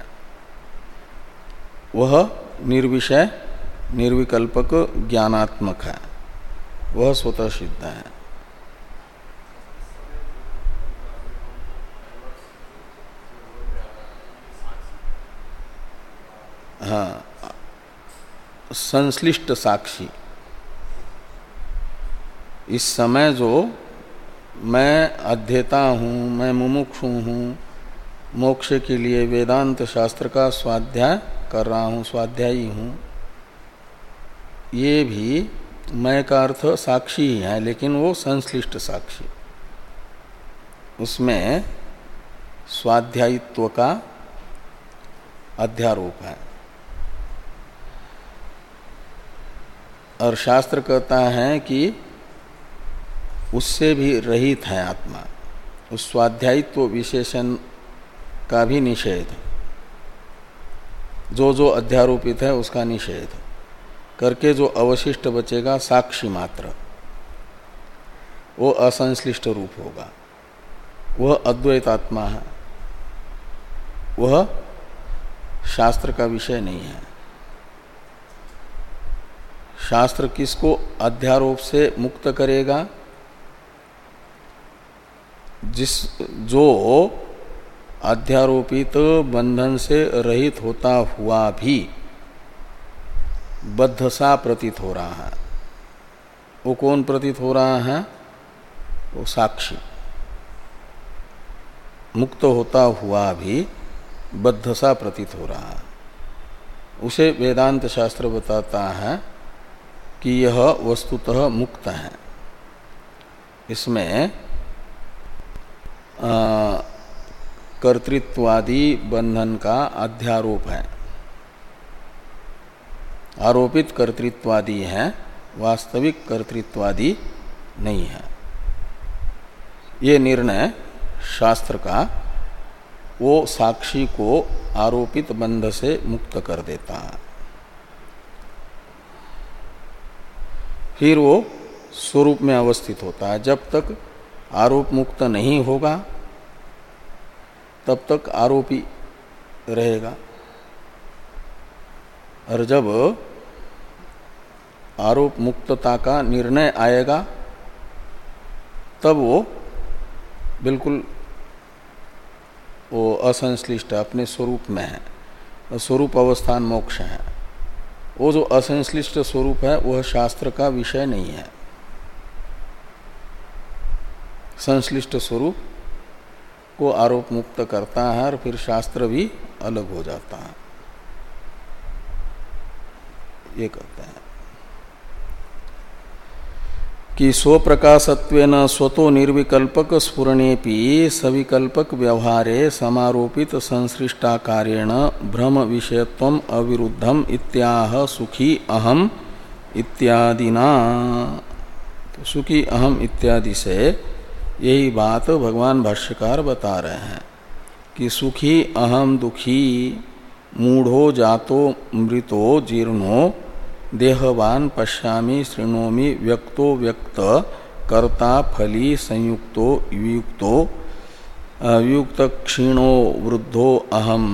वह निर्विषय निर्विकल्पक ज्ञानात्मक है, वह स्वतः सिद्ध है। हाँ, संश्लिष्ट साक्षी। इस समय जो मैं अध्येता हूँ, मैं मुमुक्षु हूँ, मोक्ष के लिए वेदांत शास्त्र का स्वाध्याय कर रहा हूँ, स्वाध्यायी हूँ, ये भी मैं का अर्थ साक्षी ही है, लेकिन वो संश्लिष्ट साक्षी। उसमें स्वाध्यायित्व का अध्यारोप है। और शास्त्र कहता है कि उससे भी रहित है आत्मा, उस स्वाध्यायित्व विशेषण का भी निषेध, जो जो अध्यारोपित है उसका निषेध करके जो अवशिष्ट बचेगा साक्षी मात्र, वो असंश्लिष्ट रूप होगा, वह अद्वैत आत्मा है, वह शास्त्र का विषय नहीं है। शास्त्र किसको अध्यारोप से मुक्त करेगा? जिस जो अध्यारोपित बंधन से रहित होता हुआ भी बद्ध सा प्रतीत हो रहा है। वो कौन प्रतीत हो रहा है? वो साक्षी। मुक्त होता हुआ भी बद्ध सा प्रतीत हो रहा है, उसे वेदांत शास्त्र बताता है कि यह वस्तुतः मुक्त है। इसमें कर्तृत्वादि बंधन का अध्यारोप है, आरोपित कर्तृत्वादि है, वास्तविक कर्तृत्वादि नहीं है। ये निर्णय शास्त्र का वो साक्षी को आरोपित बंध से मुक्त कर देता है। फिर वो स्वरूप में अवस्थित होता है। जब तक आरोप मुक्त नहीं होगा तब तक आरोपी रहेगा, और जब आरोप मुक्तता का निर्णय आएगा तब वो बिल्कुल वो असंश्लिष्ट अपने स्वरूप में है। स्वरूप अवस्थान मोक्ष है। वो जो असंश्लिष्ट स्वरूप है वह शास्त्र का विषय नहीं है। संश्लिष्ट स्वरूप को आरोप मुक्त करता है और फिर शास्त्र भी अलग हो जाता है, ये कहते हैं। कि स्वप्रकाशत्वेन स्वतो निर्विकल्पक स्फुरणेपि सविकल्पक व्यवहारे समारोपित संसृष्टाकारेण भ्रम विषयत्वम अविरुद्धम इत्याह सुखी अहम इत्यादिना। तो सुखी अहम इत्यादि से यही बात भगवान भाष्यकार बता रहे हैं कि सुखी अहम दुखी मूढ़ो जातो मृतो जीर्णो देहवान पश्यामि शृणोमि व्यक्तो व्यक्त कर्ता फली संयुक्तो वियुक्तो वियुक्त क्षीणो वृद्धो अहम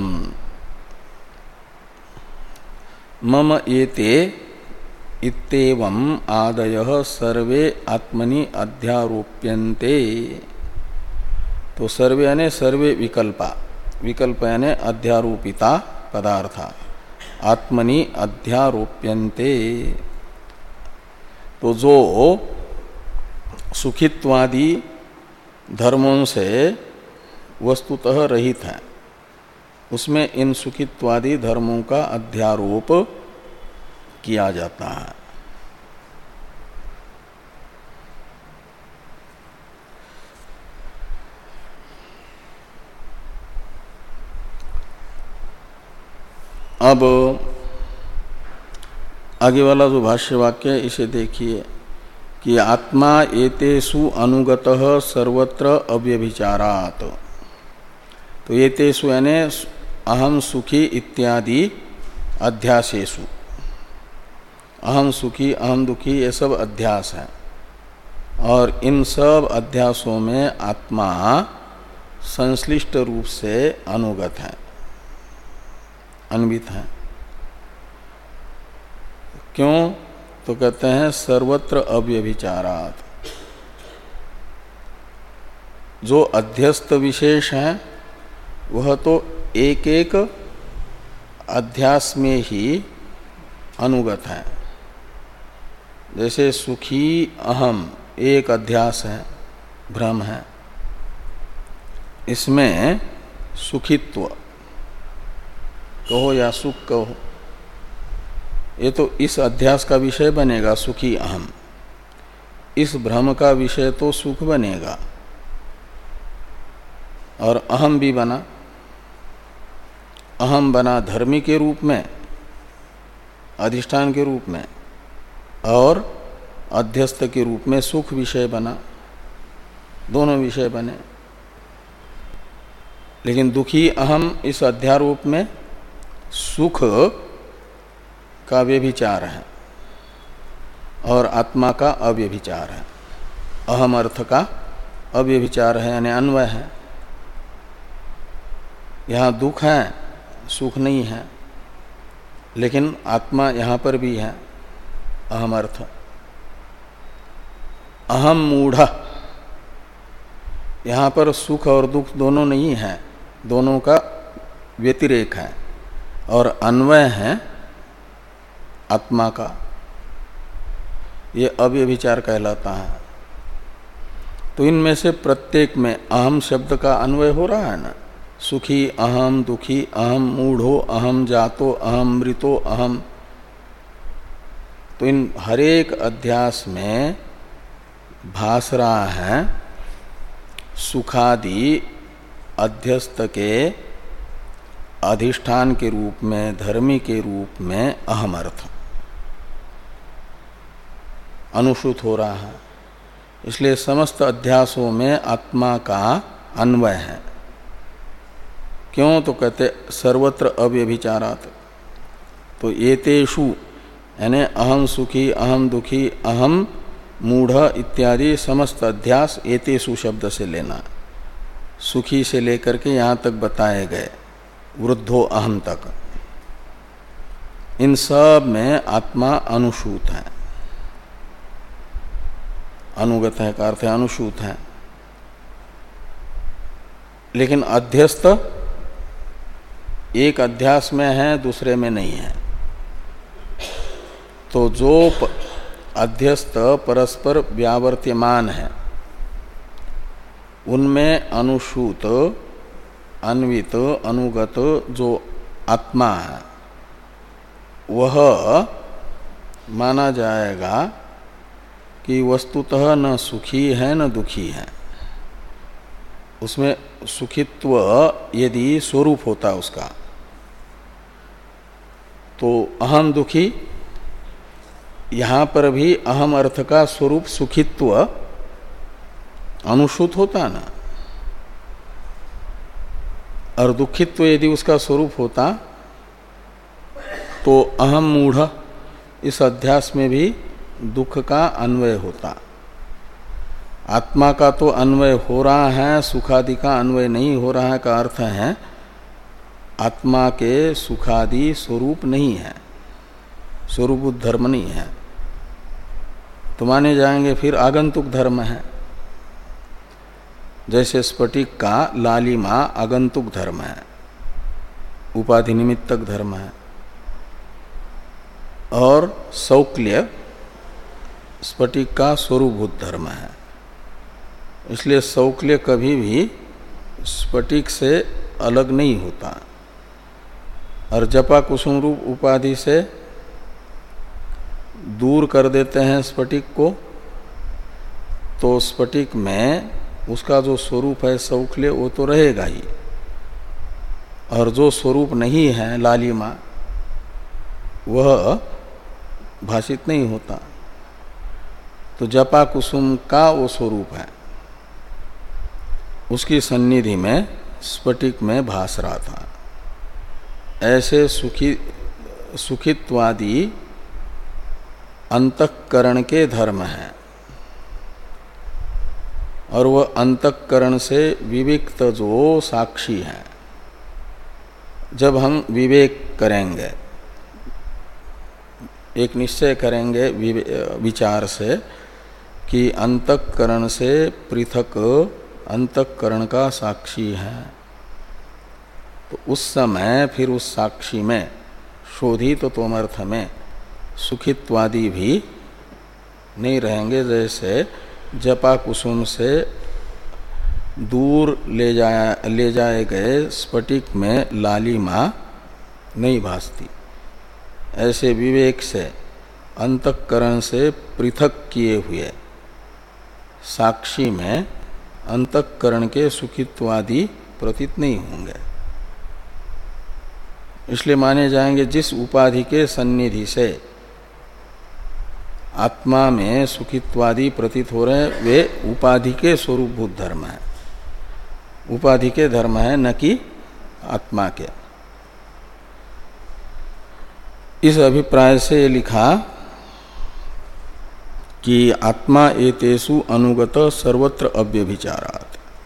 मम एते इत्येवं आदयः सर्वे आत्मनि अध्यारोप्यन्ते। तो सर्वे यानी सर्वे विकल्पा, विकल्प यानी अध्यारोपिता पदार्था आत्मनि अध्यारोप्यन्ते। तो जो सुखित्वादि धर्मों से वस्तुतः रहित है उसमें इन सुखित्वादि धर्मों का अध्यारोप किया जाता है। अब आगे वाला जो भाष्य वाक्य है इसे देखिए कि आत्मा एतेषु अनुगतः सर्वत्र अव्यभिचारात्। तो एतेषु यानी अहम सुखी इत्यादि अध्यासेषु, अहम सुखी अहम दुखी ये सब अध्यास है और इन सब अध्यासों में आत्मा संश्लिष्ट रूप से अनुगत है, अन्वित है। क्यों? तो कहते हैं सर्वत्र अव्यभिचारात्। जो अध्यस्त विशेष है वह तो एक एक अध्यास में ही अनुगत है। जैसे सुखी अहम एक अध्यास है, भ्रम है, इसमें सुखित्व कहो या सुख कहो ये तो इस अध्यास का विषय बनेगा सुखी अहम, इस भ्रम का विषय तो सुख बनेगा और अहम भी बना। अहम बना धर्मी के रूप में, अधिष्ठान के रूप में, और अध्यस्त के रूप में सुख विषय बना, दोनों विषय बने। लेकिन दुखी अहम इस अध्यारोप में सुख का व्यभिचार है और आत्मा का अव्यभिचार है। अहम अर्थ का अव्यभिचार है यानी अन्वय है। यहाँ दुख है, सुख नहीं है, लेकिन आत्मा यहाँ पर भी है, अहम अर्थ। अहम मूढ़, यहाँ पर सुख और दुख दोनों नहीं है, दोनों का व्यतिरेक है और अन्वय है आत्मा का, ये अव्यभिचार कहलाता है। तो इनमें से प्रत्येक में अहम शब्द का अन्वय हो रहा है ना, सुखी अहम, दुखी अहम, मूढ़ो अहम, जातो अहम, मृतो अहम। तो इन हरेक अध्यास में भास रहा है सुखादि अध्यस्त के अधिष्ठान के रूप में, धर्मी के रूप में अहम अर्थ अनुसूत हो रहा है। इसलिए समस्त अध्यासों में आत्मा का अन्वय है। क्यों? तो कहते सर्वत्र अव्यभिचारात्। तो एतेषु यानी अहम सुखी, अहम दुखी, अहम मूढ़ इत्यादि समस्त अध्यास एतेषु शब्द से लेना, सुखी से लेकर के यहाँ तक बताए गए वृद्धो अहम तक, इन सब में आत्मा अनुसूत है, अनुगत है का अर्थ है अनुसूत है। लेकिन अध्यस्त एक अध्यास में है, दूसरे में नहीं है। तो जो अध्यस्त परस्पर व्यावर्त्यमान है उनमें अनुसूत, अन्वित, अनुगत जो आत्मा है वह माना जाएगा कि वस्तुतः न सुखी है न दुखी है। उसमें सुखित्व यदि स्वरूप होता उसका तो अहम दुखी, यहाँ पर भी अहम अर्थ का स्वरूप सुखित्व अनुसूत होता ना, और दुखित्व यदि उसका स्वरूप होता तो अहम मूढ़ इस अध्यास में भी दुख का अन्वय होता। आत्मा का तो अन्वय हो रहा है, सुखादि का अन्वय नहीं हो रहा है का अर्थ है आत्मा के सुखादि स्वरूप नहीं है, स्वरूप धर्म नहीं है, तो माने जाएंगे फिर आगंतुक धर्म है। जैसे स्फटिक का लालिमा आगंतुक धर्म है, उपाधि निमित्तक धर्म है, और सौक्ल्य स्फटिक का स्वरूपभूत धर्म है। इसलिए सौक्ल्य कभी भी स्फटिक से अलग नहीं होता, और जपा कुसुम रूप उपाधि से दूर कर देते हैं स्फटिक को, तो स्फटिक में उसका जो स्वरूप है सौक्ल्य वो तो रहेगा ही, और जो स्वरूप नहीं है लालिमा वह भाषित नहीं होता। तो जपा कुसुम का वो स्वरूप है, उसकी सन्निधि में स्फटिक में भास रहा था। ऐसे सुखी सुखित्वादि अंतःकरण के धर्म हैं, और वह अंतःकरण से विविक्त जो साक्षी है। जब हम विवेक करेंगे, एक निश्चय करेंगे विचार से कि अंतःकरण से पृथक अंतःकरण का साक्षी है, तो उस समय फिर उस साक्षी में शोधित तोमर्थ में सुखित्वादि भी नहीं रहेंगे। जैसे जपा कुसुम से दूर ले जाया ले जाए गए स्फटिक में लालिमा नहीं भासती, ऐसे विवेक से अंतःकरण से पृथक किए हुए साक्षी में अंतःकरण के सुखित्वादि प्रतीत नहीं होंगे। इसलिए माने जाएंगे जिस उपाधि के सन्निधि से आत्मा में सुखित्वादि प्रतीत हो रहे हैं वे उपाधि के स्वरूपभूत धर्म है, उपाधि के धर्म है, न कि आत्मा के। इस अभिप्राय से लिखा कि आत्मा एतेषु अनुगत सर्वत्र अव्यभिचारात्।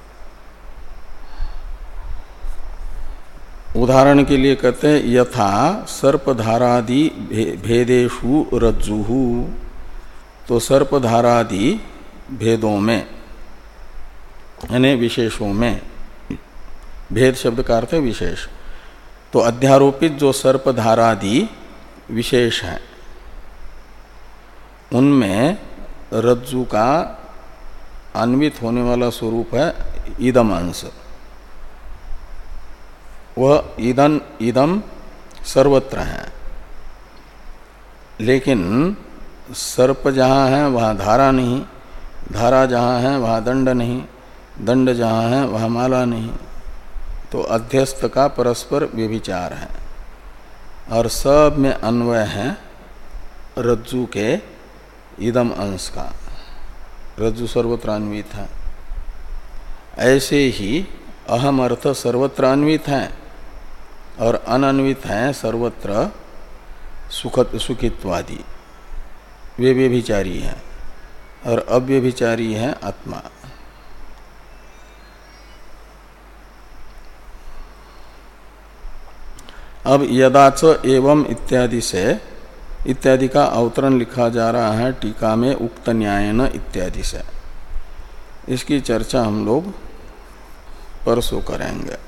उदाहरण के लिए कहते हैं यथा सर्पधारादि भेदेषु रज्जुहु, तो सर्पधारादि भेदों में यानी विशेषों में, भेद शब्द का अर्थ है विशेष, तो अध्यारोपित जो सर्पधारादि विशेष हैं उनमें रज्जु का अन्वित होने वाला स्वरूप है इदम अंश। वह इदन इदम सर्वत्र है, लेकिन सर्प जहाँ है वहाँ धारा नहीं, धारा जहाँ है वहाँ दंड नहीं, दंड जहाँ है वहाँ माला नहीं, तो अध्यस्त का परस्पर व्यभिचार है। और सब में अन्वय है रज्जु के इदम अंश का, रज्जु सर्वत्र अन्वित है। ऐसे ही अहम अर्थ सर्वत्र अन्वित है और अनन्वित है सर्वत्र सुखत सुखित्वादि, वे व्यभिचारी हैं, और अव्यभिचारी है आत्मा। अब यदाच एवं इत्यादि से इत्यादि का अवतरण लिखा जा रहा है टीका में उक्त न्यायन इत्यादि से। इसकी चर्चा हम लोग परसों करेंगे।